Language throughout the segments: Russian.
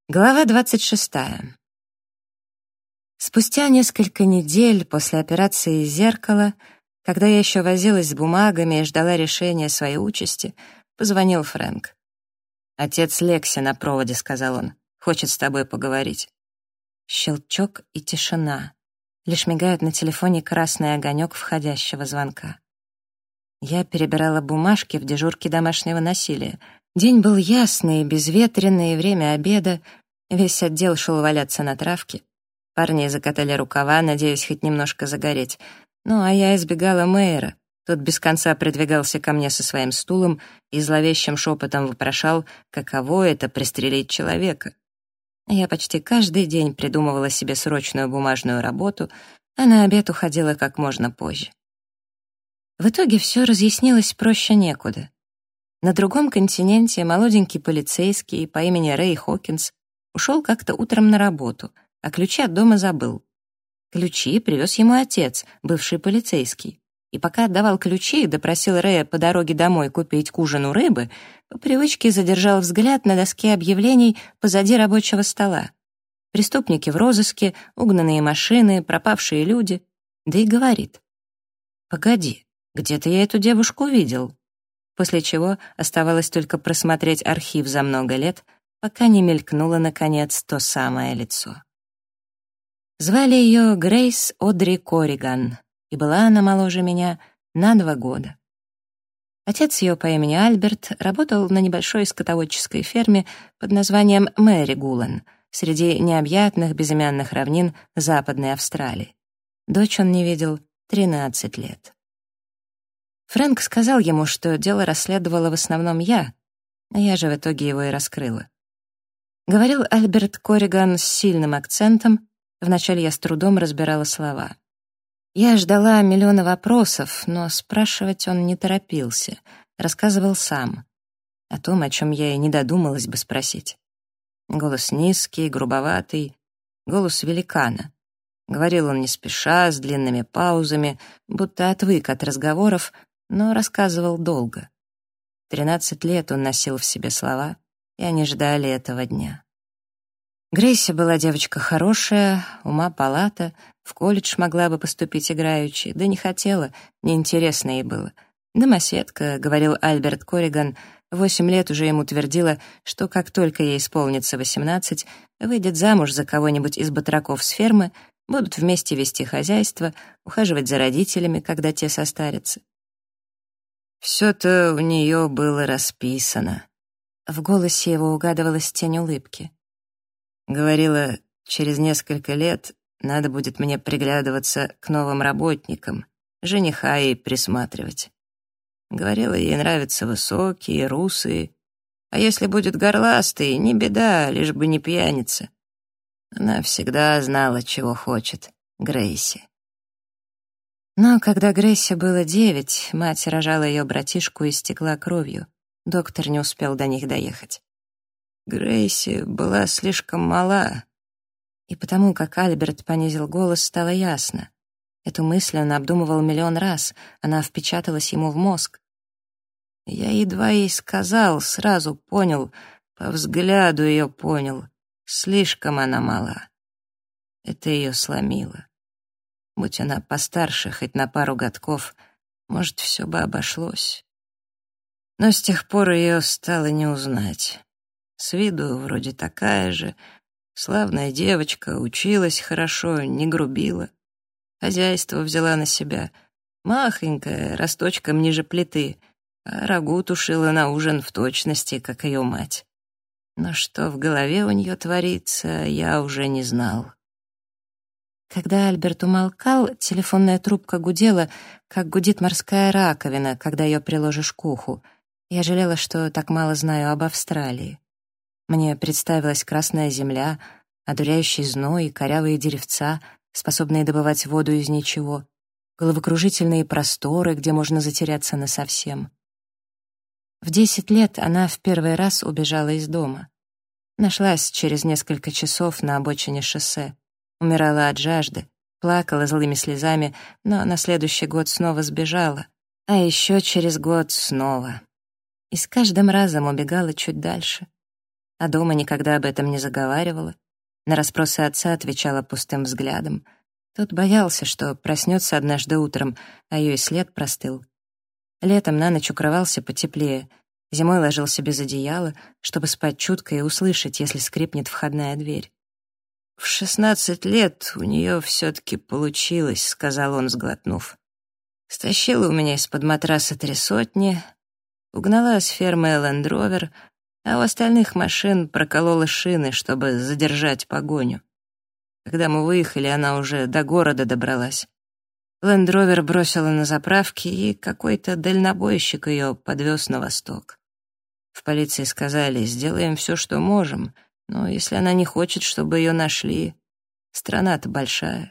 Глава 26. Спустя несколько недель после операции «Зеркало», когда я еще возилась с бумагами и ждала решения своей участи, позвонил Фрэнк. «Отец Лекси на проводе», — сказал он. «Хочет с тобой поговорить». Щелчок и тишина. Лишь мигает на телефоне красный огонек входящего звонка. Я перебирала бумажки в дежурке домашнего насилия. День был ясный, безветренный, время обеда. Весь отдел шел валяться на травке. Парни закатали рукава, надеясь хоть немножко загореть. Ну, а я избегала мэра. Тот без конца придвигался ко мне со своим стулом и зловещим шепотом вопрошал, каково это — пристрелить человека. Я почти каждый день придумывала себе срочную бумажную работу, а на обед уходила как можно позже. В итоге все разъяснилось проще некуда. На другом континенте молоденький полицейский по имени Рэй Хокинс ушел как-то утром на работу, а ключи от дома забыл. Ключи привез ему отец, бывший полицейский. И пока отдавал ключи и допросил Рэя по дороге домой купить к ужину рыбы, по привычке задержал взгляд на доске объявлений позади рабочего стола. Преступники в розыске, угнанные машины, пропавшие люди. Да и говорит: «Погоди, где-то я эту девушку видел». После чего оставалось только просмотреть архив за много лет, пока не мелькнуло, наконец, то самое лицо. Звали ее Грейс Одри Корриган, и была она моложе меня на 2 года. Отец ее по имени Альберт работал на небольшой скотоводческой ферме под названием Мэри Гулан среди необъятных безымянных равнин Западной Австралии. Дочь он не видел 13 лет. Фрэнк сказал ему, что дело расследовала в основном я, а я же в итоге его и раскрыла. Говорил Альберт Корриган с сильным акцентом, вначале я с трудом разбирала слова. Я ждала миллиона вопросов, но спрашивать он не торопился, рассказывал сам, о том, о чем я и не додумалась бы спросить. Голос низкий, грубоватый, голос великана. Говорил он не спеша, с длинными паузами, будто отвык от разговоров, но рассказывал долго. 13 лет он носил в себе слова, и они ждали этого дня. Грейси была девочка хорошая, ума палата, в колледж могла бы поступить играючи, да не хотела, неинтересно ей было. «Домоседка», — говорил Альберт Корриган, 8 лет уже ему твердила, что как только ей исполнится 18, выйдет замуж за кого-нибудь из батраков с фермы, будут вместе вести хозяйство, ухаживать за родителями, когда те состарятся. Все-то у нее было расписано. В голосе его угадывалась тень улыбки. Говорила, через несколько лет надо будет мне приглядываться к новым работникам, жениха ей присматривать. Говорила, ей нравятся высокие, русые, а если будет горластый, не беда, лишь бы не пьяница. Она всегда знала, чего хочет, Грейси. Но когда Грейси было 9, мать рожала ее братишку и стекла кровью. Доктор не успел до них доехать. Грейси была слишком мала. И потому, как Альберт понизил голос, стало ясно. Эту мысль он обдумывал миллион раз, она впечаталась ему в мозг. Я едва ей сказал, сразу понял, по взгляду ее понял. Слишком она мала. Это ее сломило. Будь она постарше, хоть на пару годков, может, все бы обошлось. Но с тех пор ее стало не узнать. С виду вроде такая же, славная девочка, училась хорошо, не грубила. Хозяйство взяла на себя, махонькая, росточком ниже плиты, а рагу тушила на ужин в точности, как ее мать. Но что в голове у нее творится, я уже не знал. Когда Альберт умолкал, телефонная трубка гудела, как гудит морская раковина, когда ее приложишь к уху. Я жалела, что так мало знаю об Австралии. Мне представилась красная земля, одуряющий зной, корявые деревца, способные добывать воду из ничего, головокружительные просторы, где можно затеряться насовсем. В 10 лет она в первый раз убежала из дома. Нашлась через несколько часов на обочине шоссе. Умирала от жажды, плакала злыми слезами, но на следующий год снова сбежала, а еще через год снова. И с каждым разом убегала чуть дальше. а дома никогда об этом не заговаривала. На расспросы отца отвечала пустым взглядом. Тот боялся, что проснется однажды утром, а ее и след простыл. Летом на ночь укрывался потеплее, зимой ложился без одеяла, чтобы спать чутко и услышать, если скрипнет входная дверь. «В 16 лет у нее все-таки получилось», — сказал он, сглотнув. «Стащила у меня из-под матраса 3 сотни, угнала с фермы Лэнд-Ровер, а у остальных машин проколола шины, чтобы задержать погоню. Когда мы выехали, она уже до города добралась. Лэнд-Ровер бросила на заправке, и какой-то дальнобойщик ее подвез на восток. В полиции сказали, сделаем все, что можем, но если она не хочет, чтобы ее нашли, страна-то большая».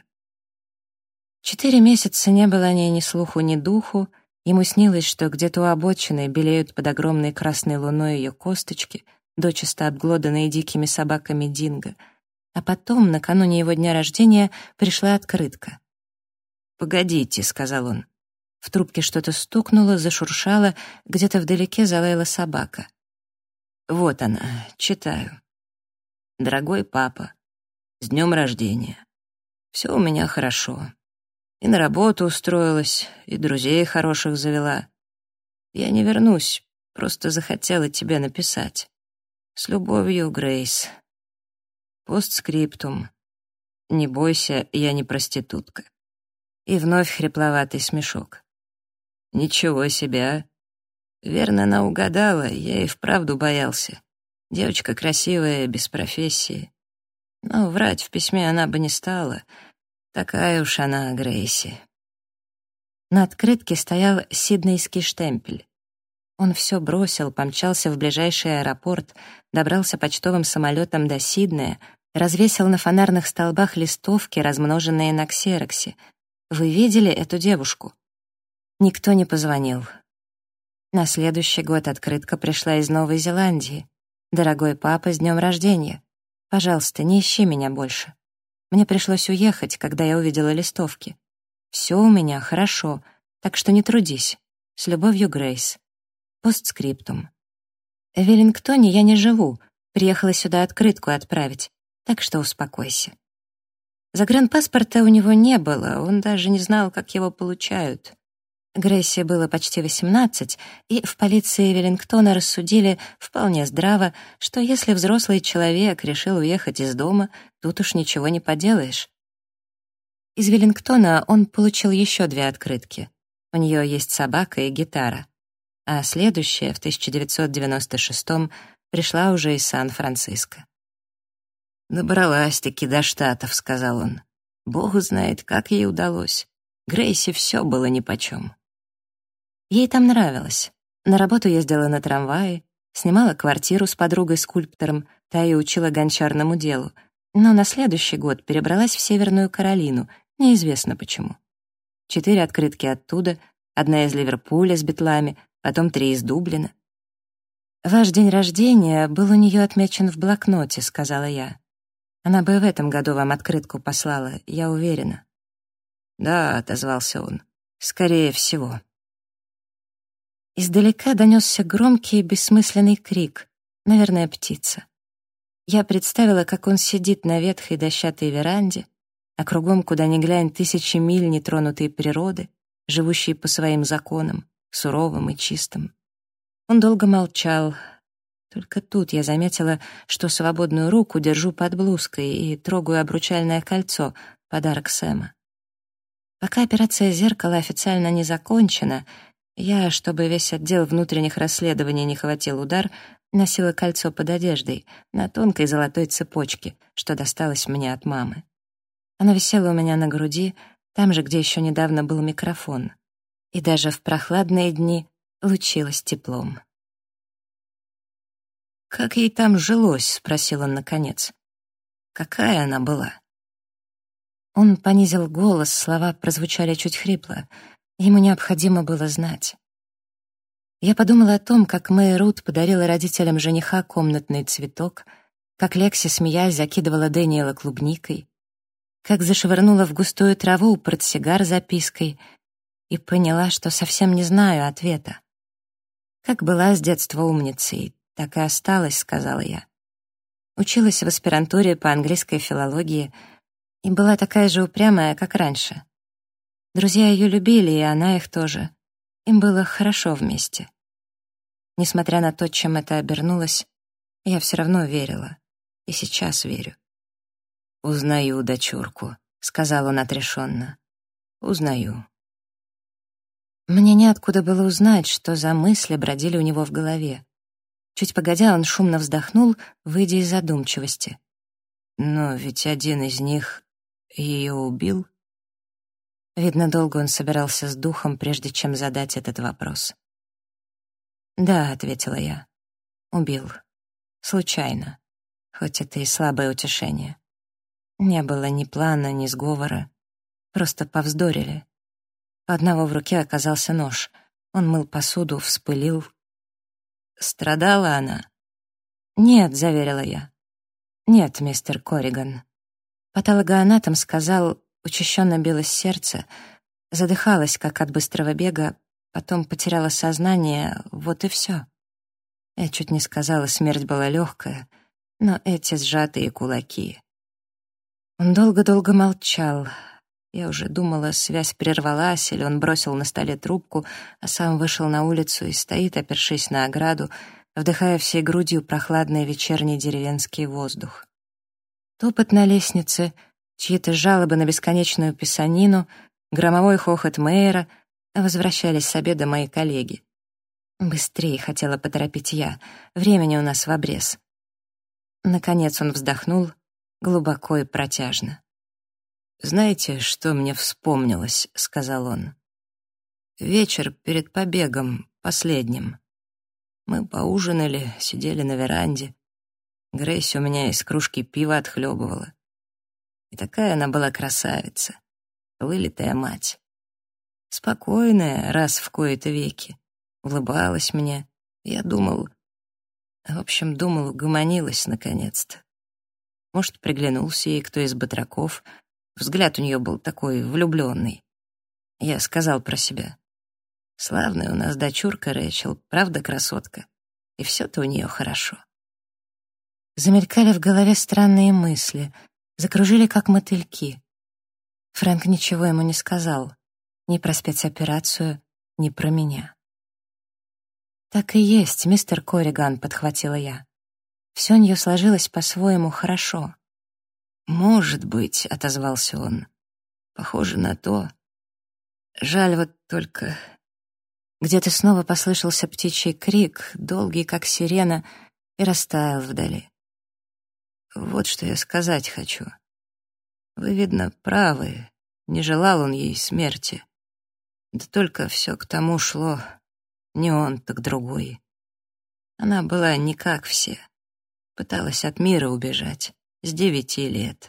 4 месяца не было о ней ни слуху, ни духу. Ему снилось, что где-то у обочины белеют под огромной красной луной ее косточки, дочисто обглоданные дикими собаками динго. А потом, накануне его дня рождения, пришла открытка. «Погодите», — сказал он. В трубке что-то стукнуло, зашуршало, где-то вдалеке залаяла собака. «Вот она, читаю. Дорогой папа, с днем рождения. Все у меня хорошо. И на работу устроилась, и друзей хороших завела. Я не вернусь, просто захотела тебе написать. С любовью, Грейс. Постскриптум. Не бойся, я не проститутка». И вновь хрипловатый смешок. «Ничего себе, а? Верно, она угадала, я и вправду боялся. Девочка красивая, без профессии. Но врать в письме она бы не стала. Такая уж она, Грейси». На открытке стоял сиднейский штемпель. Он все бросил, помчался в ближайший аэропорт, добрался почтовым самолетом до Сиднея, развесил на фонарных столбах листовки, размноженные на ксероксе. «Вы видели эту девушку?» Никто не позвонил. На следующий год открытка пришла из Новой Зеландии. «Дорогой папа, с днем рождения. Пожалуйста, не ищи меня больше. Мне пришлось уехать, когда я увидела листовки. Все у меня хорошо, так что не трудись. С любовью, Грейс. Постскриптум. В Веллингтоне я не живу, приехала сюда открытку отправить, так что успокойся». Загранпаспорта у него не было, он даже не знал, как его получают. Грейси было почти 18, и в полиции Веллингтона рассудили вполне здраво, что если взрослый человек решил уехать из дома, тут уж ничего не поделаешь. Из Веллингтона он получил еще 2 открытки. У нее есть собака и гитара. А следующая, в 1996-м, пришла уже из Сан-Франциско. «Добралась-таки до Штатов», — сказал он. «Бог знает, как ей удалось. Грейси все было нипочем». Ей там нравилось. На работу ездила на трамвае, снимала квартиру с подругой-скульптором, та и учила гончарному делу, но на следующий год перебралась в Северную Каролину, неизвестно почему. 4 открытки оттуда, 1 из Ливерпуля с битлами, потом 3 из Дублина. «Ваш день рождения был у нее отмечен в блокноте», — сказала я. «Она бы в этом году вам открытку послала, я уверена». «Да», — отозвался он, — «скорее всего». Издалека донесся громкий бессмысленный крик, наверное, птица. Я представила, как он сидит на ветхой дощатой веранде, а кругом, куда ни глянь, 1000 миль нетронутой природы, живущей по своим законам, суровым и чистым. Он долго молчал. Только тут я заметила, что свободную руку держу под блузкой и трогаю обручальное кольцо, подарок Сэма. Пока операция «Зеркало» официально не закончена, я, чтобы весь отдел внутренних расследований не хватил удар, носила кольцо под одеждой на тонкой золотой цепочке, что досталось мне от мамы. Оно висело у меня на груди, там же, где еще недавно был микрофон. И даже в прохладные дни лучилось теплом. «Как ей там жилось?» — спросил он наконец. «Какая она была?» Он понизил голос, слова прозвучали чуть хрипло. Ему необходимо было знать. Я подумала о том, как Мэй Рут подарила родителям жениха комнатный цветок, как Лекси, смеясь, закидывала Дэниела клубникой, как зашвырнула в густую траву портсигар с запиской, и поняла, что совсем не знаю ответа. «Как была с детства умницей, так и осталась», — сказала я. Училась в аспирантуре по английской филологии и была такая же упрямая, как раньше. Друзья ее любили, и она их тоже. Им было хорошо вместе. Несмотря на то, чем это обернулось, я все равно верила. И сейчас верю. «Узнаю дочурку», — сказал он отрешенно. «Узнаю». Мне неоткуда было узнать, что за мысли бродили у него в голове. Чуть погодя, он шумно вздохнул, выйдя из задумчивости. «Но ведь один из них ее убил?» Видно, долго он собирался с духом, прежде чем задать этот вопрос. «Да», — ответила я, — «убил. Случайно. Хоть это и слабое утешение. Не было ни плана, ни сговора. Просто повздорили. У одного в руке оказался нож. Он мыл посуду, вспылил. Страдала она? «Нет», — заверила я. «Нет, мистер Корриган». Патологоанатом сказал, учащенно билось сердце, задыхалась, как от быстрого бега, потом потеряла сознание, вот и все. Я чуть не сказала, смерть была легкая, но эти сжатые кулаки. Он долго-долго молчал. Я уже думала, связь прервалась, или он бросил на столе трубку, а сам вышел на улицу и стоит, опершись на ограду, вдыхая всей грудью прохладный вечерний деревенский воздух. Топот на лестнице, чьи-то жалобы на бесконечную писанину, громовой хохот мэра, возвращались с обеда мои коллеги. Быстрее хотела поторопить я, времени у нас в обрез. Наконец он вздохнул, глубоко и протяжно. «Знаете, что мне вспомнилось?» — сказал он. «Вечер перед побегом, последним. Мы поужинали, сидели на веранде. Грейси у меня из кружки пива отхлебывала. И такая она была красавица, вылитая мать. Спокойная, раз в кои-то веки. Улыбалась мне. Я думал... В общем, думал, угомонилась наконец-то. Может, приглянулся ей кто из батраков. Взгляд у нее был такой влюбленный. Я сказал про себя. Славная у нас дочурка Рэйчел, правда, красотка? И все-то у нее хорошо. Замелькали в голове странные мысли, закружили, как мотыльки. Фрэнк ничего ему не сказал. Ни про спецоперацию, ни про меня. «Так и есть, мистер Корриган», — подхватила я. Все у нее сложилось по-своему хорошо. «Может быть», — отозвался он. «Похоже на то. Жаль вот только...» Где-то снова послышался птичий крик, долгий, как сирена, и растаял вдали. «Вот что я сказать хочу. Вы, видно, правы. Не желал он ей смерти. Да только все к тому шло. Не он, так другой. Она была не как все. Пыталась от мира убежать. С 9 лет.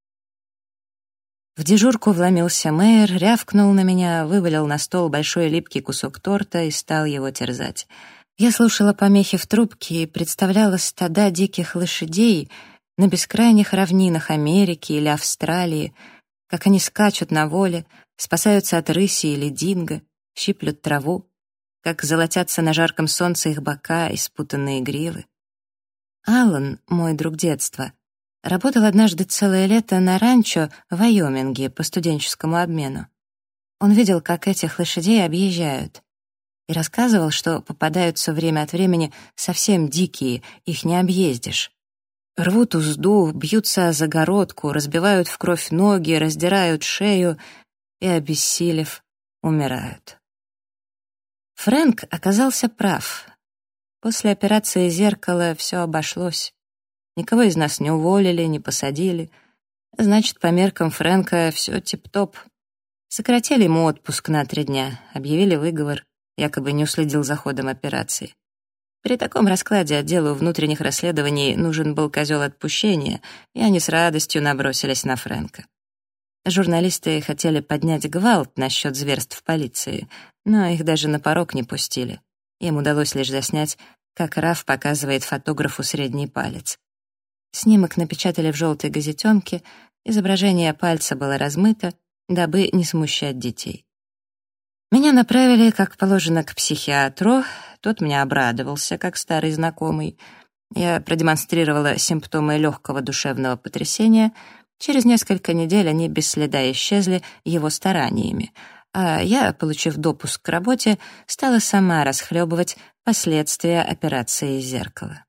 В дежурку вломился мэр, рявкнул на меня, вывалил на стол большой липкий кусок торта и стал его терзать. Я слушала помехи в трубке и представляла стада диких лошадей на бескрайних равнинах Америки или Австралии, как они скачут на воле, спасаются от рыси или динго, щиплют траву, как золотятся на жарком солнце их бока и спутанные гривы. Аллан, мой друг детства, работал однажды целое лето на ранчо в Вайоминге по студенческому обмену. Он видел, как этих лошадей объезжают, и рассказывал, что попадаются время от времени совсем дикие, их не объездишь. Рвут узду, бьются о загородку, разбивают в кровь ноги, раздирают шею и, обессилев, умирают. Фрэнк оказался прав. После операции «Зеркало» все обошлось. Никого из нас не уволили, не посадили. Значит, по меркам Фрэнка все тип-топ. Сократили ему отпуск на 3 дня, объявили выговор, якобы не уследил за ходом операции. При таком раскладе отделу внутренних расследований нужен был козел отпущения, и они с радостью набросились на Фрэнка. Журналисты хотели поднять гвалт насчет зверств в полиции, но их даже на порог не пустили. Им удалось лишь заснять, как Раф показывает фотографу средний палец. Снимок напечатали в желтой газетенке, изображение пальца было размыто, дабы не смущать детей. Меня направили, как положено, к психиатру, тот мне обрадовался, как старый знакомый. Я продемонстрировала симптомы легкого душевного потрясения. Через несколько недель они без следа исчезли его стараниями, а я, получив допуск к работе, стала сама расхлебывать последствия операции «Зеркало».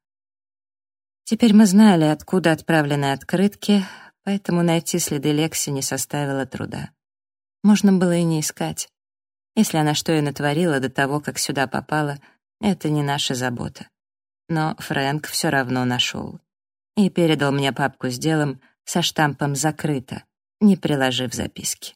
Теперь мы знали, откуда отправлены открытки, поэтому найти следы Лекси не составило труда. Можно было и не искать. Если она что и натворила до того, как сюда попала, это не наша забота. Но Фрэнк все равно нашел и передал мне папку с делом со штампом «Закрыто», не приложив записки.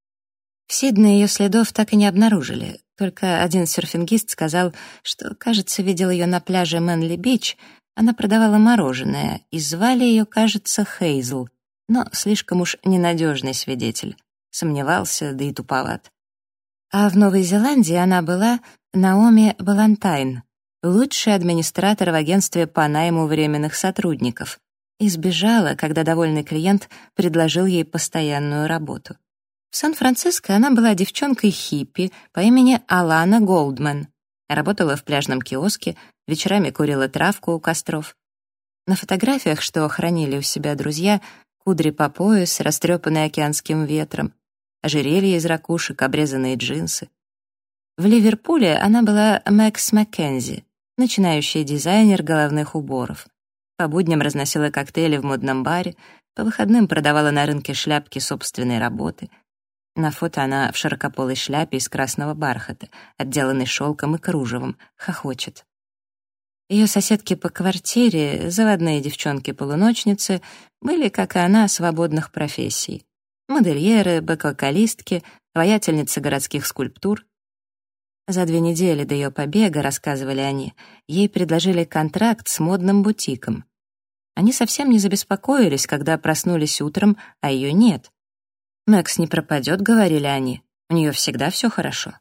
В Сиднее ее следов так и не обнаружили, только один серфингист сказал, что, кажется, видел ее на пляже Мэнли-Бич. Она продавала мороженое, и звали ее, кажется, Хейзл, но слишком уж ненадежный свидетель. Сомневался, да и туповат. А в Новой Зеландии она была Наоми Балантайн, лучший администратор в агентстве по найму временных сотрудников, и сбежала, когда довольный клиент предложил ей постоянную работу. В Сан-Франциско она была девчонкой-хиппи по имени Алана Голдман, работала в пляжном киоске, вечерами курила травку у костров. На фотографиях, что хранили у себя друзья, кудри по пояс, растрепанные океанским ветром, ожерелье из ракушек, обрезанные джинсы. В Ливерпуле она была Мэкс Маккензи, начинающий дизайнер головных уборов. По будням разносила коктейли в модном баре, по выходным продавала на рынке шляпки собственной работы. На фото она в широкополой шляпе из красного бархата, отделанной шелком и кружевом, хохочет. Ее соседки по квартире, заводные девчонки-полуночницы, были, как и она, свободных профессий. Модельеры, бэк-вокалистки, воятельницы городских скульптур. За 2 недели до ее побега, рассказывали они, ей предложили контракт с модным бутиком. Они совсем не забеспокоились, когда проснулись утром, а ее нет. «Мэкс не пропадет», — говорили они, — «у нее всегда все хорошо».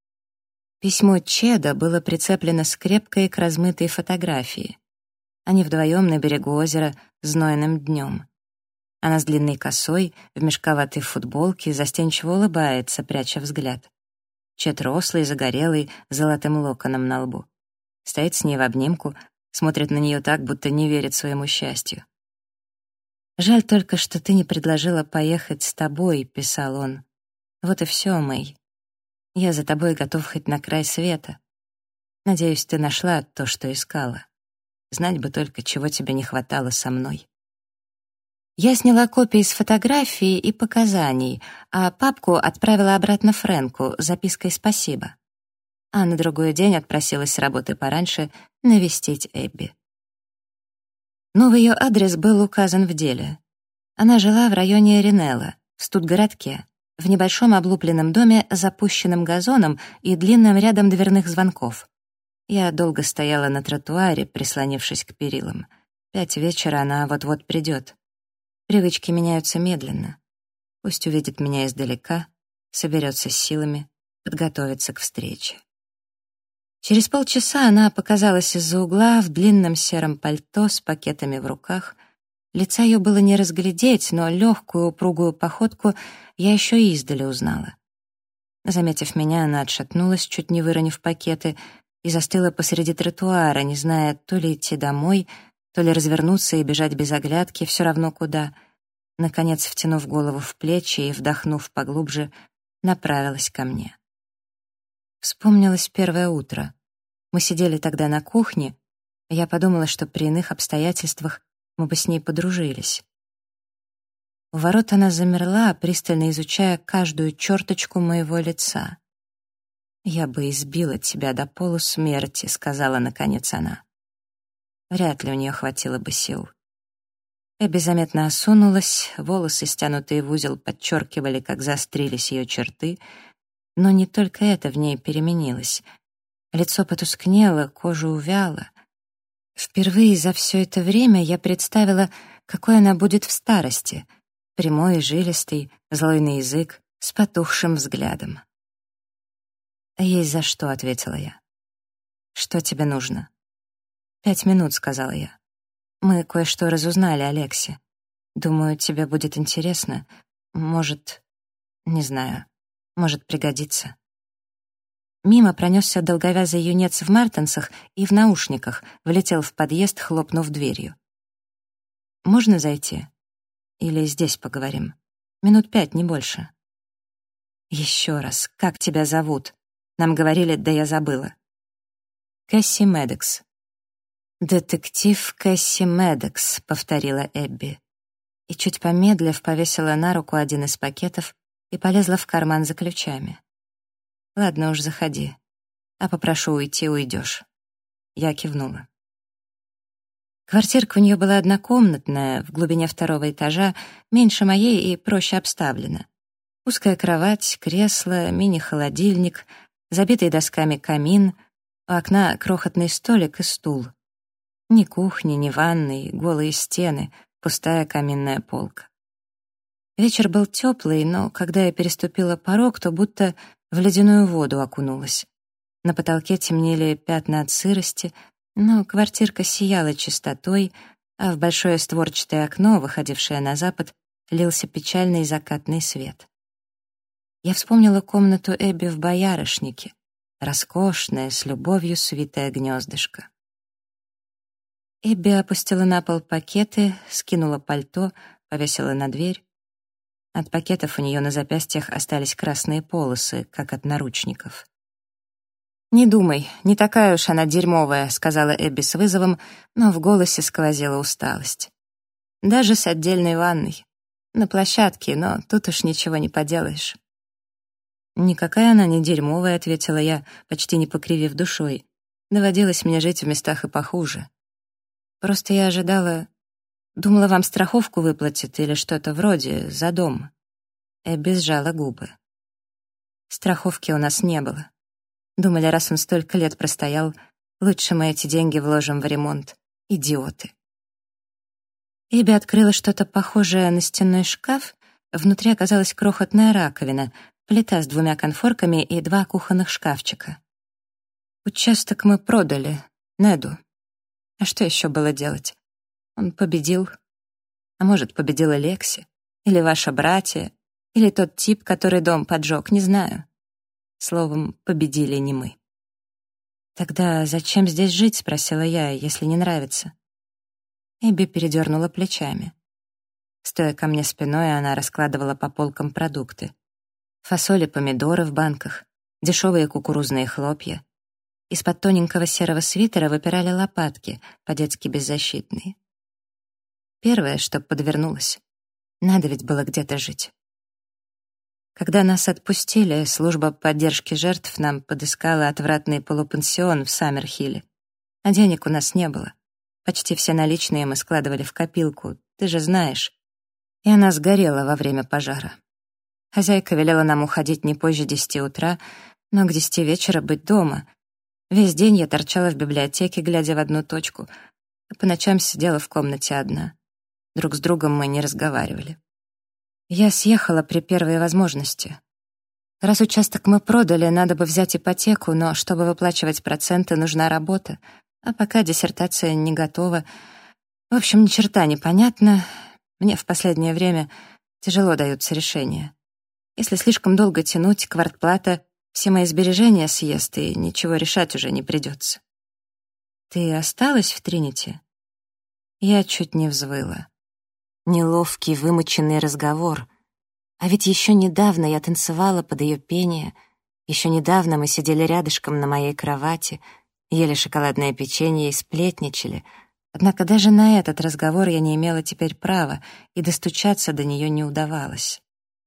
Письмо Чеда было прицеплено скрепкой к размытой фотографии. Они вдвоем на берегу озера знойным днем. Она с длинной косой, в мешковатой футболке, застенчиво улыбается, пряча взгляд. Чед рослый, загорелый, с золотым локоном на лбу. Стоит с ней в обнимку, смотрит на нее так, будто не верит своему счастью. «Жаль только, что ты не предложила поехать с тобой», — писал он. «Вот и все, Мэй. Я за тобой готов хоть на край света. Надеюсь, ты нашла то, что искала. Знать бы только, чего тебе не хватало со мной». Я сняла копии с фотографий и показаний, а папку отправила обратно Фрэнку с запиской «Спасибо». А на другой день отпросилась с работы пораньше навестить Эбби. Новый ее адрес был указан в деле. Она жила в районе Ринелла, в студгородке, в небольшом облупленном доме с запущенным газоном и длинным рядом дверных звонков. Я долго стояла на тротуаре, прислонившись к перилам. 5 вечера она вот-вот придет. Привычки меняются медленно. Пусть увидит меня издалека, соберется с силами, подготовится к встрече. Через полчаса она показалась из-за угла в длинном сером пальто с пакетами в руках. Лица ее было не разглядеть, но легкую упругую походку я еще издали узнала. Заметив меня, она отшатнулась, чуть не выронив пакеты, и застыла посреди тротуара, не зная, то ли идти домой, то ли развернуться и бежать без оглядки, все равно куда. Наконец, втянув голову в плечи и вдохнув поглубже, направилась ко мне. Вспомнилось первое утро. Мы сидели тогда на кухне, и я подумала, что при иных обстоятельствах мы бы с ней подружились. У ворот она замерла, пристально изучая каждую черточку моего лица. «Я бы избила тебя до полусмерти», — сказала наконец она. Вряд ли у нее хватило бы сил. Эбби заметно осунулась, волосы, стянутые в узел, подчеркивали, как заострились ее черты, но не только это в ней переменилось. Лицо потускнело, кожа увяла. Впервые за все это время я представила, какой она будет в старости, прямой, жилистый, злой на язык, с потухшим взглядом. «Есть за что», — ответила я. «Что тебе нужно?» 5 минут», — сказала я. «Мы кое-что разузнали о Лексе. Думаю, тебе будет интересно. Может, не знаю, может пригодиться». Мимо пронесся долговязый юнец в мартенсах и в наушниках, влетел в подъезд, хлопнув дверью. «Можно зайти? Или здесь поговорим? Минут 5, не больше». «Еще раз, как тебя зовут?» Нам говорили, да я забыла. «Кэсси Медекс». «Детектив Кэсси Медекс», — повторила Эбби. И чуть помедлив, повесила на руку один из пакетов и полезла в карман за ключами. «Ладно уж, заходи. А попрошу уйти, уйдешь». Я кивнула. Квартирка у нее была однокомнатная, в глубине 2-го этажа, меньше моей и проще обставлена. Узкая кровать, кресло, мини-холодильник, забитый досками камин, у окна крохотный столик и стул. Ни кухни, ни ванной, голые стены, пустая каминная полка. Вечер был теплый, но когда я переступила порог, то будто в ледяную воду окунулась. На потолке темнели пятна от сырости, но квартирка сияла чистотой, а в большое створчатое окно, выходившее на запад, лился печальный закатный свет. Я вспомнила комнату Эбби в Боярышнике, роскошное, с любовью свитое гнездышко. Эбби опустила на пол пакеты, скинула пальто, повесила на дверь. От пакетов у нее на запястьях остались красные полосы, как от наручников. «Не думай, не такая уж она дерьмовая», — сказала Эбби с вызовом, но в голосе сквозила усталость. «Даже с отдельной ванной. На площадке, но тут уж ничего не поделаешь». «Никакая она не дерьмовая», — ответила я, почти не покривив душой. «Доводилось мне жить в местах и похуже. Просто я ожидала... Думала, вам страховку выплатят или что-то вроде, за дом». Эбби сжала губы. Страховки у нас не было. Думали, раз он столько лет простоял, лучше мы эти деньги вложим в ремонт. Идиоты. Эбби открыла что-то похожее на стенной шкаф. Внутри оказалась крохотная раковина, плита с 2 конфорками и 2 кухонных шкафчика. Участок мы продали Неду. А что еще было делать? Он победил. А может, победила Лекси? Или ваша братья? Или тот тип, который дом поджег? Не знаю. Словом, победили не мы. «Тогда зачем здесь жить?» — спросила я, «если не нравится». Эбби передернула плечами. Стоя ко мне спиной, она раскладывала по полкам продукты. Фасоль и помидоры в банках, дешевые кукурузные хлопья. Из-под тоненького серого свитера выпирали лопатки, по-детски беззащитные. Первое, что подвернулось. Надо ведь было где-то жить. Когда нас отпустили, служба поддержки жертв нам подыскала отвратный полупансион в Саммерхилле. А денег у нас не было. Почти все наличные мы складывали в копилку, ты же знаешь. И она сгорела во время пожара. Хозяйка велела нам уходить не позже 10 утра, но к 10 вечера быть дома. Весь день я торчала в библиотеке, глядя в одну точку, а по ночам сидела в комнате одна. Друг с другом мы не разговаривали. Я съехала при первой возможности. Раз участок мы продали, надо бы взять ипотеку, но чтобы выплачивать проценты, нужна работа, а пока диссертация не готова. В общем, ни черта не понятно. Мне в последнее время тяжело даются решения. Если слишком долго тянуть, квартплата все мои сбережения съест, и ничего решать уже не придется. Ты осталась в Тринити? Я чуть не взвыла. Неловкий, вымученный разговор. А ведь еще недавно я танцевала под ее пение, еще недавно мы сидели рядышком на моей кровати, ели шоколадное печенье и сплетничали. Однако даже на этот разговор я не имела теперь права, и достучаться до нее не удавалось.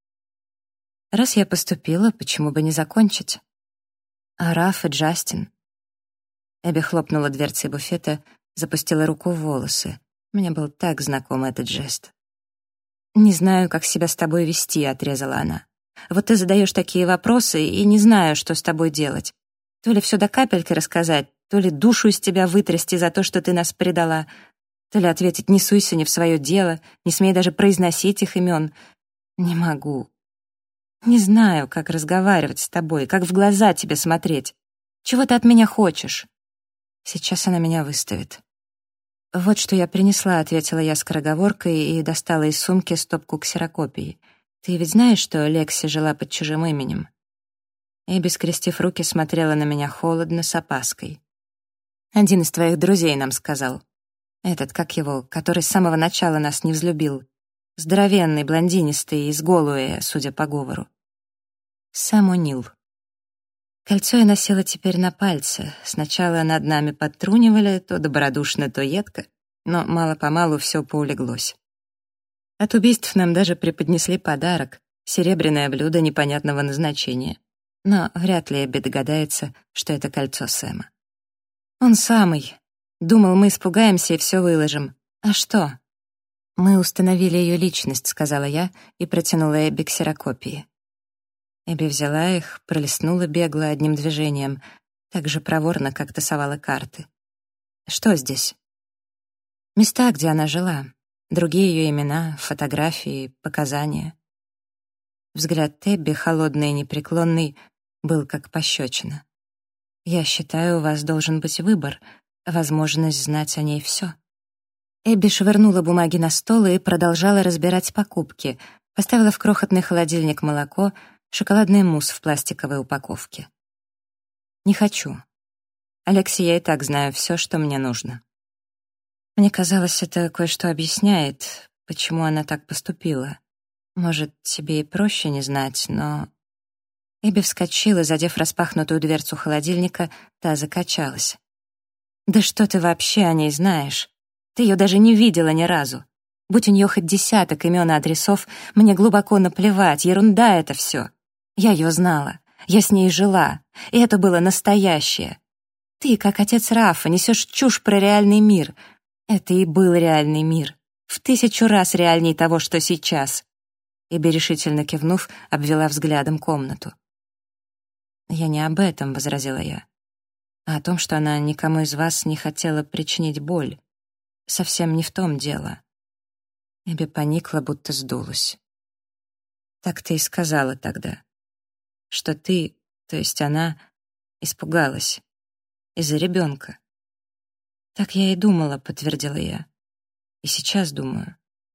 Раз я поступила, почему бы не закончить? А Раф и Джастин? Эбби хлопнула дверцей буфета, запустила руку в волосы. Мне был так знаком этот жест. «Не знаю, как себя с тобой вести», — отрезала она. «Вот ты задаешь такие вопросы, и не знаю, что с тобой делать. То ли все до капельки рассказать, то ли душу из тебя вытрясти за то, что ты нас предала, то ли ответить «не суйся не в свое дело», не смей даже произносить их имен. Не могу. Не знаю, как разговаривать с тобой, как в глаза тебе смотреть. Чего ты от меня хочешь?» Сейчас она меня выставит. «Вот что я принесла», — ответила я скороговоркой и достала из сумки стопку ксерокопий. «Ты ведь знаешь, что Лекси жила под чужим именем?» Эбби, скрестив руки, смотрела на меня холодно, с опаской. «Один из твоих друзей нам сказал. Этот, как его, который с самого начала нас не взлюбил. Здоровенный, блондинистый, из Голуэя, судя по говору. Сэм О'Нил. Кольцо я носила теперь на пальце. Сначала над нами подтрунивали, то добродушно, то едко, но мало-помалу все поулеглось. От убийств нам даже преподнесли подарок — серебряное блюдо непонятного назначения. Но вряд ли Эбби догадается, что это кольцо Сэма. Он самый. Думал, мы испугаемся и все выложим. А что? Мы установили ее личность, сказала я и протянула Эбби ксерокопии. Эбби взяла их, пролистнула бегло одним движением, так же проворно, как тасовала карты. Что здесь? Места, где она жила, другие ее имена, фотографии, показания. Взгляд Эбби, холодный и непреклонный, был как пощечина. «Я считаю, у вас должен быть выбор, возможность знать о ней все». Эбби швырнула бумаги на стол и продолжала разбирать покупки, поставила в крохотный холодильник молоко, шоколадный мусс в пластиковой упаковке. «Не хочу. Алексе, я и так знаю все, что мне нужно». Мне казалось, это кое-что объясняет, почему она так поступила. Может, тебе и проще не знать, но... Эбби вскочила, задев распахнутую дверцу холодильника, та закачалась. «Да что ты вообще о ней знаешь? Ты ее даже не видела ни разу. Будь у нее хоть десяток имен и адресов, мне глубоко наплевать, ерунда это все. Я ее знала, я с ней жила, и это было настоящее. Ты, как отец Рафа, несешь чушь про реальный мир. Это и был реальный мир. В 1000 раз реальней того, что сейчас». Эбби, решительно кивнув, обвела взглядом комнату. «Я не об этом», — возразила я, «а о том, что она никому из вас не хотела причинить боль. Совсем не в том дело». Эбби поникла, будто сдулась. «Так ты и сказала тогда, что ты, то есть она, испугалась из-за ребенка». «Так я и думала», — подтвердила я. «И сейчас думаю».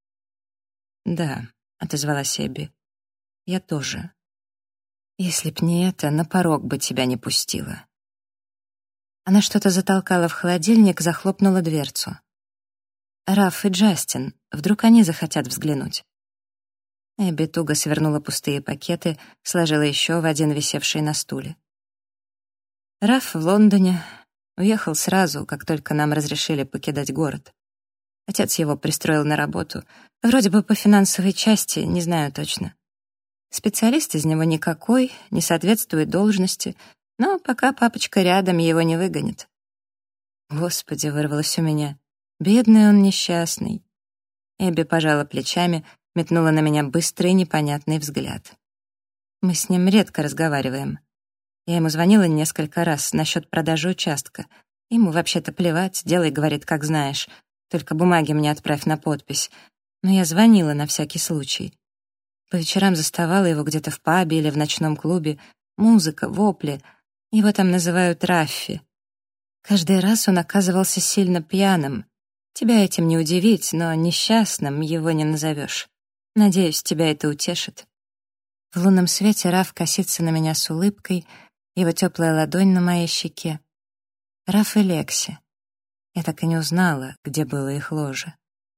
«Да», — отозвалась Эбби, — «я тоже. Если б не это, на порог бы тебя не пустила». Она что-то затолкала в холодильник, захлопнула дверцу. «Раф и Джастин, вдруг они захотят взглянуть?» Эбби туго свернула пустые пакеты, сложила еще в один, висевший на стуле. «Раф в Лондоне. Уехал сразу, как только нам разрешили покидать город. Отец его пристроил на работу. Вроде бы по финансовой части, не знаю точно. Специалист из него никакой, не соответствует должности, но пока папочка рядом, его не выгонит». «Господи», — вырвалось у меня, — «бедный он несчастный». Эбби пожала плечами, метнула на меня быстрый непонятный взгляд. «Мы с ним редко разговариваем. Я ему звонила несколько раз насчет продажи участка. Ему вообще-то плевать, делай, говорит, как знаешь. Только бумаги мне отправь на подпись. Но я звонила на всякий случай. По вечерам заставала его где-то в пабе или в ночном клубе. Музыка, вопли. Его там называют Раффи. Каждый раз он оказывался сильно пьяным. Тебя этим не удивить, но несчастным его не назовешь. Надеюсь, тебя это утешит». В лунном свете Раф косится на меня с улыбкой, его теплая ладонь на моей щеке. Раф и Лекси. Я так и не узнала, где было их ложе.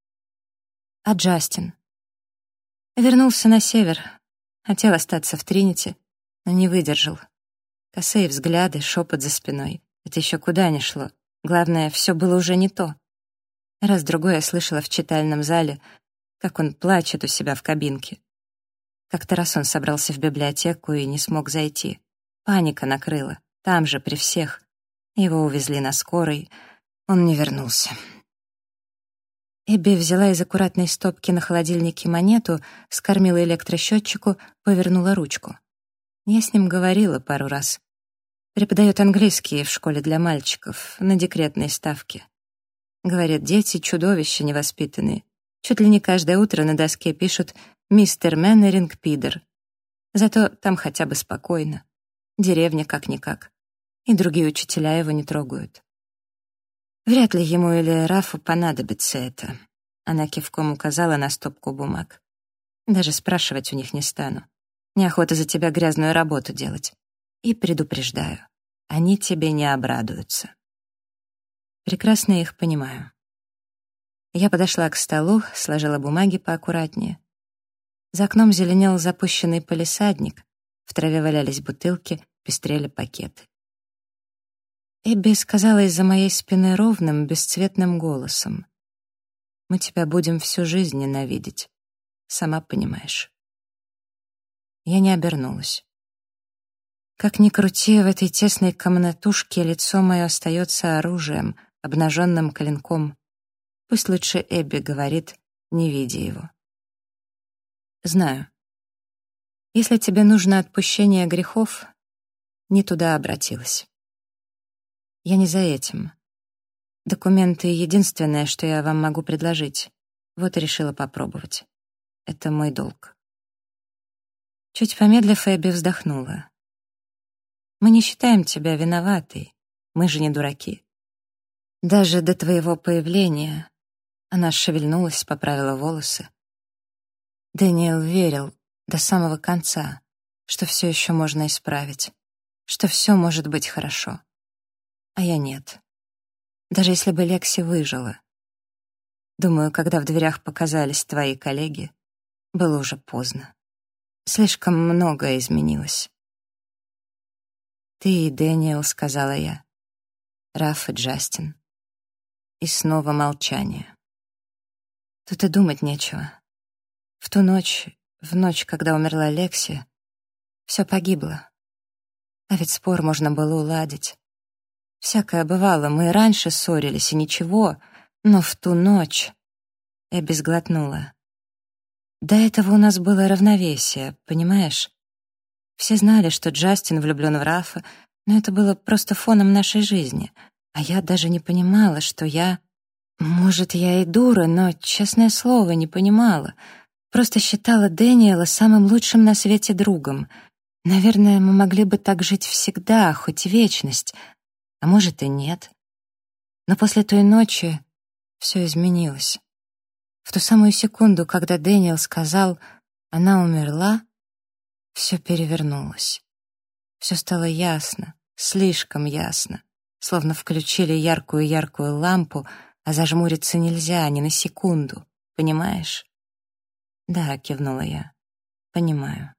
А Джастин? Вернулся на север. Хотел остаться в Тринити, но не выдержал. Косые взгляды, шепот за спиной. Это еще куда ни шло. Главное, все было уже не то. Раз-другой я слышала в читальном зале, как он плачет у себя в кабинке. Как-то раз он собрался в библиотеку и не смог зайти. Паника накрыла, там же, при всех. Его увезли на скорой, он не вернулся. Эбби взяла из аккуратной стопки на холодильнике монету, скормила электросчетчику, повернула ручку. Я с ним говорила пару раз. Преподает английский в школе для мальчиков, на декретной ставке. Говорят, дети — чудовища невоспитанные. Чуть ли не каждое утро на доске пишут «Мистер Мэннеринг Пидер». Зато там хотя бы спокойно. Деревня как-никак. И другие учителя его не трогают. Вряд ли ему или Рафу понадобится это. Она кивком указала на стопку бумаг. Даже спрашивать у них не стану. Неохота за тебя грязную работу делать. И предупреждаю, они тебе не обрадуются. Прекрасно их понимаю. Я подошла к столу, сложила бумаги поаккуратнее. За окном зеленел запущенный палисадник, в траве валялись бутылки, пестрели пакеты. Эбби сказала из-за моей спины ровным, бесцветным голосом: «Мы тебя будем всю жизнь ненавидеть, сама понимаешь». Я не обернулась. Как ни крути, в этой тесной комнатушке лицо мое остается оружием, обнаженным клинком. Пусть лучше Эбби говорит, не видя его. Знаю. Если тебе нужно отпущение грехов, не туда обратилась. Я не за этим. Документы — единственное, что я вам могу предложить. Вот и решила попробовать. Это мой долг. Чуть помедлив, Эбби вздохнула. Мы не считаем тебя виноватой. Мы же не дураки. Даже до твоего появления. Она шевельнулась, поправила волосы. Дэниел верил до самого конца, что все еще можно исправить, что все может быть хорошо. А я нет. Даже если бы Лекси выжила. Думаю, когда в дверях показались твои коллеги, было уже поздно. Слишком многое изменилось. «Ты и Дэниел», — сказала я. «Раф и Джастин». И снова молчание. Тут и думать нечего. В ту ночь, в ночь, когда умерла Лекси, все погибло. А ведь спор можно было уладить. Всякое бывало, мы и раньше ссорились, и ничего, но в ту ночь... Эбби сглотнула. До этого у нас было равновесие, понимаешь? Все знали, что Джастин влюблен в Рафа, но это было просто фоном нашей жизни. А я даже не понимала, что я... Может, я и дура, но, честное слово, не понимала. Просто считала Дэниела самым лучшим на свете другом. Наверное, мы могли бы так жить всегда, хоть вечность. А может, и нет. Но после той ночи все изменилось. В ту самую секунду, когда Дэниел сказал «она умерла», все перевернулось. Все стало ясно, слишком ясно. Словно включили яркую-яркую лампу, а зажмуриться нельзя ни на секунду. Понимаешь? «Да», — кивнула я. «Понимаю».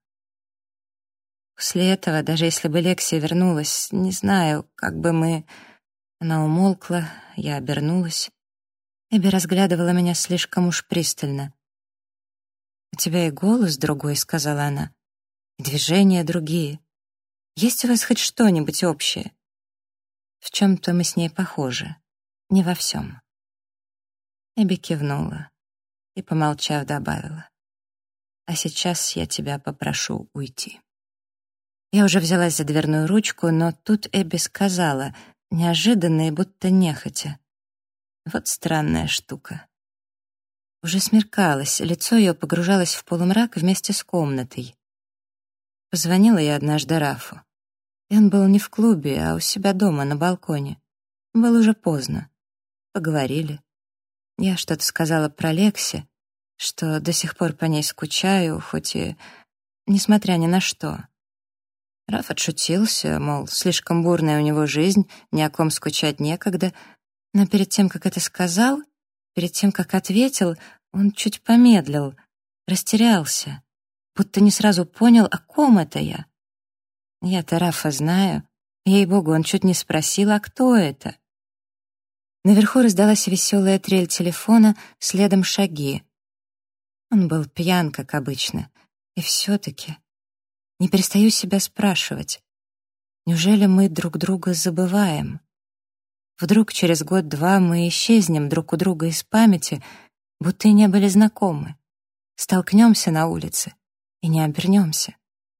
После этого, даже если бы Лексия вернулась, не знаю, как бы мы... Она умолкла, я обернулась. Эбби разглядывала меня слишком уж пристально. «У тебя и голос другой», — сказала она, — «и движения другие. Есть у вас хоть что-нибудь общее?» В чем-то мы с ней похожи, не во всем. Эбби кивнула и, помолчав, добавила: «А сейчас я тебя попрошу уйти». Я уже взялась за дверную ручку, но тут Эбби сказала, неожиданно и будто нехотя: «Вот странная штука». Уже смеркалось, лицо ее погружалось в полумрак вместе с комнатой. Позвонила я однажды Рафу. И он был не в клубе, а у себя дома на балконе. Было уже поздно. Поговорили. Я что-то сказала про Лекси, что до сих пор по ней скучаю, хоть и несмотря ни на что. Раф отшутился, мол, слишком бурная у него жизнь, ни о ком скучать некогда, но перед тем, как это сказал, перед тем, как ответил, он чуть помедлил, растерялся, будто не сразу понял, о ком это я. Я-то Рафа знаю. Ей-богу, он чуть не спросил, а кто это? Наверху раздалась веселая трель телефона, следом шаги. Он был пьян, как обычно. И все-таки не перестаю себя спрашивать, неужели мы друг друга забываем? Вдруг через год-два мы исчезнем друг у друга из памяти, будто и не были знакомы, столкнемся на улице и не обернемся.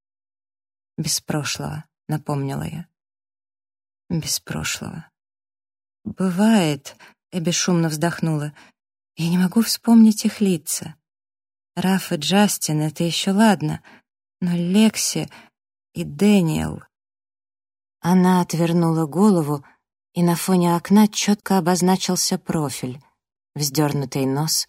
«Без прошлого», — напомнила я. «Без прошлого». «Бывает», — Эбби шумно вздохнула, — «я не могу вспомнить их лица. Раф и Джастин — это еще ладно, но Лекси и Дэниел...» Она отвернула голову, и на фоне окна четко обозначился профиль, вздернутый нос,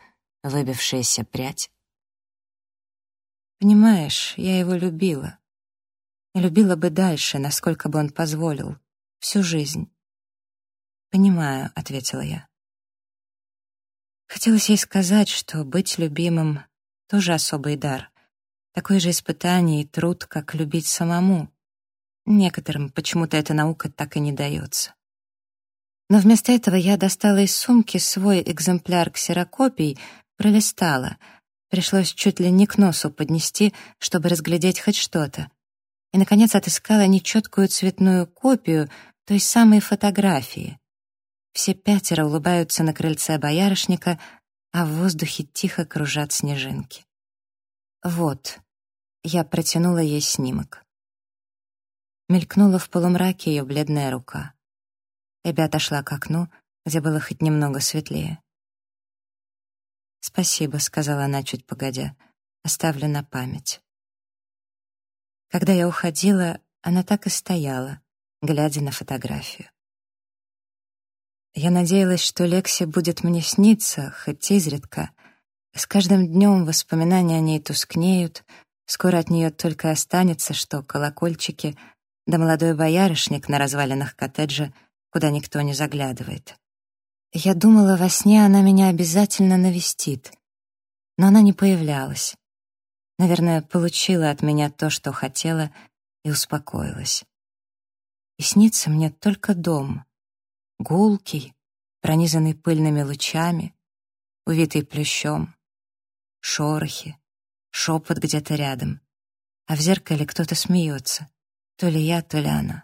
выбившаяся прядь. «Понимаешь, я его любила. и любила бы дальше, насколько бы он позволил, всю жизнь. «Понимаю», — ответила я. Хотелось ей сказать, что быть любимым — тоже особый дар, такое же испытание и труд, как любить самому. Некоторым почему-то эта наука так и не дается. Но вместо этого я достала из сумки свой экземпляр ксерокопий, пролистала. Пришлось чуть ли не к носу поднести, чтобы разглядеть хоть что-то. И, наконец, отыскала нечеткую цветную копию той самой фотографии. Все 5 улыбаются на крыльце боярышника, а в воздухе тихо кружат снежинки. Вот, я протянула ей снимок. Мелькнула в полумраке ее бледная рука. Эбби отошла к окну, где было хоть немного светлее. «Спасибо», — сказала она чуть погодя, — «оставлю на память». Когда я уходила, она так и стояла, глядя на фотографию. Я надеялась, что Лекси будет мне сниться, хоть изредка. С каждым днем воспоминания о ней тускнеют, скоро от нее только останется, что колокольчики да молодой боярышник на развалинах коттеджа, куда никто не заглядывает. Я думала, во сне она меня обязательно навестит, но она не появлялась. Наверное, получила от меня то, что хотела, и успокоилась. И снится мне только дом, гулкий, пронизанный пыльными лучами, увитый плющом, шорохи, шепот где-то рядом, а в зеркале кто-то смеется, то ли я, то ли она.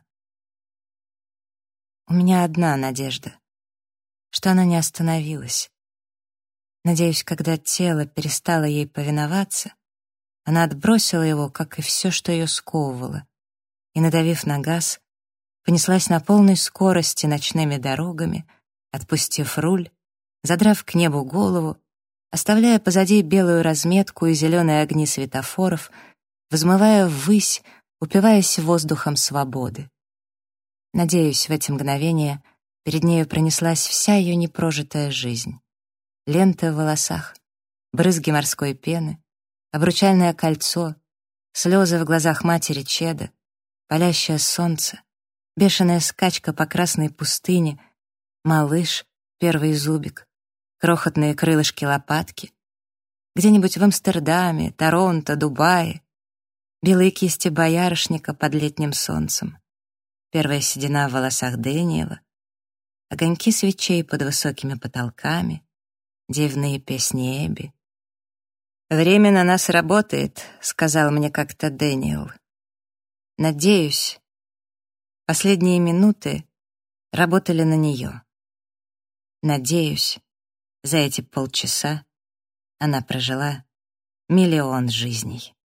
У меня одна надежда, что она не остановилась. Надеюсь, когда тело перестало ей повиноваться, она отбросила его, как и все, что ее сковывало, и, надавив на газ, понеслась на полной скорости ночными дорогами, отпустив руль, задрав к небу голову, оставляя позади белую разметку и зеленые огни светофоров, взмывая ввысь, упиваясь воздухом свободы. Надеюсь, в эти мгновения перед нею пронеслась вся ее непрожитая жизнь. Ленты в волосах, брызги морской пены, обручальное кольцо, слезы в глазах матери Чеда, палящее солнце, бешеная скачка по красной пустыне, малыш, первый зубик, крохотные крылышки-лопатки, где-нибудь в Амстердаме, Торонто, Дубае, белые кисти боярышника под летним солнцем, первая седина в волосах Дэниела, огоньки свечей под высокими потолками, дивные песни Эбби. «Время на нас работает», — сказал мне как-то Дэниел. Надеюсь, последние минуты работали на нее. Надеюсь, за эти полчаса она прожила 1 000 000 жизней.